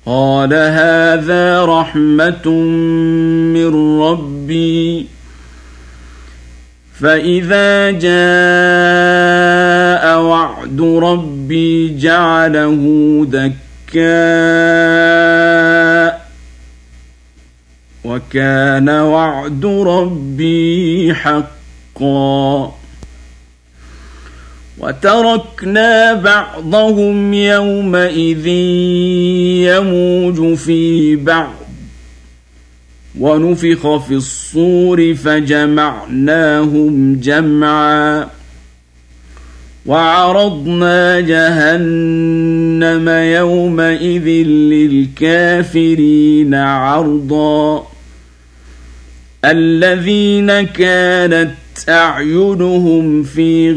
قال هذا رحمة من ربي فإذا جاء وعد ربي جعله دكاء وكان وعد ربي حقا وتركنا بعضهم يومئذ يموج في بعض ونفخ في الصور فجمعناهم جمعا وعرضنا جهنم يومئذ للكافرين عرضا الذين كانت أعينهم في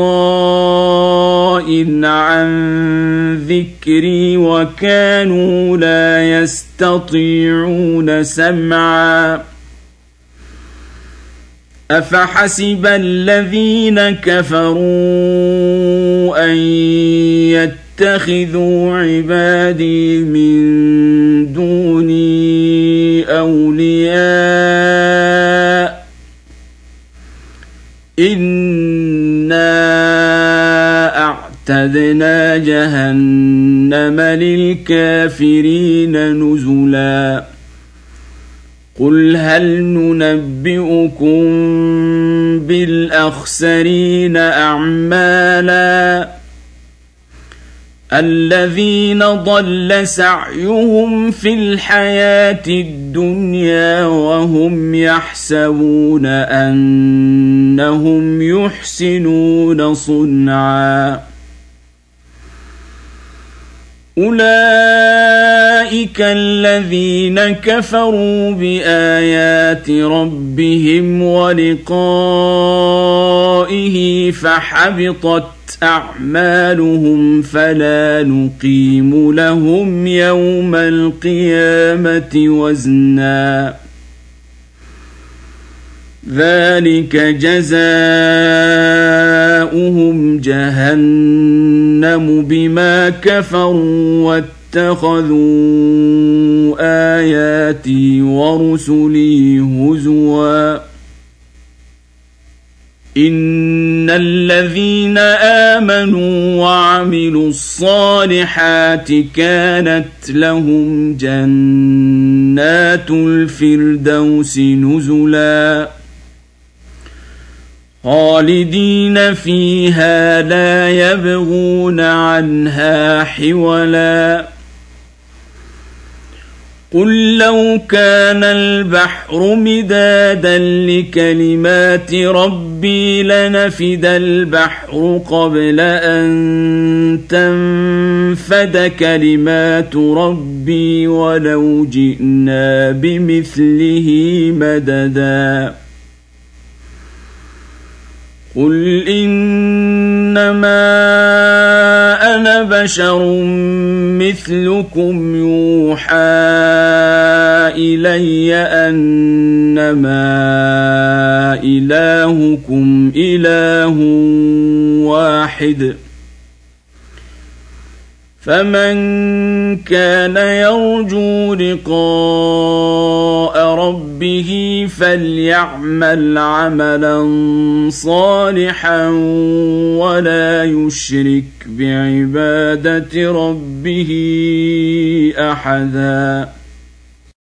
غطاء عن ذكري وكانوا لا يستطيعون سمعا أفحسب الذين كفروا أن يتخذوا عبادي من دوني أولياء إنا أعتدنا جهنم للكافرين نزلا قل هل ننبئكم بالأخسرين أعمالا الذين ضل سعيهم في الحياة الدنيا وهم يحسبون أنهم يحسنون صنعا أولئك الذين كفروا بآيات ربهم ولقائه فحبطت أعمالهم فلا نقيم لهم يوم القيامة وزنا ذلك جزاؤهم جهنم بما كفروا واتخذوا آياتي ورسلي هزوا إن الذين آمنوا وعملوا الصالحات كانت لهم جنات الفردوس نزلا خالدين فيها لا يبغون عنها حولا قل لو كان البحر مدادا لكلمات ربي لنفد البحر قبل أن تنفد كلمات ربي ولو جئنا بمثله مددا قل إنما أنا بشر مثلكم يوحى إلي أنما إلهكم إله واحد فمن كان يرجو لقاء ربه فليعمل عملا صالحا ولا يشرك بعبادة ربه أحدا.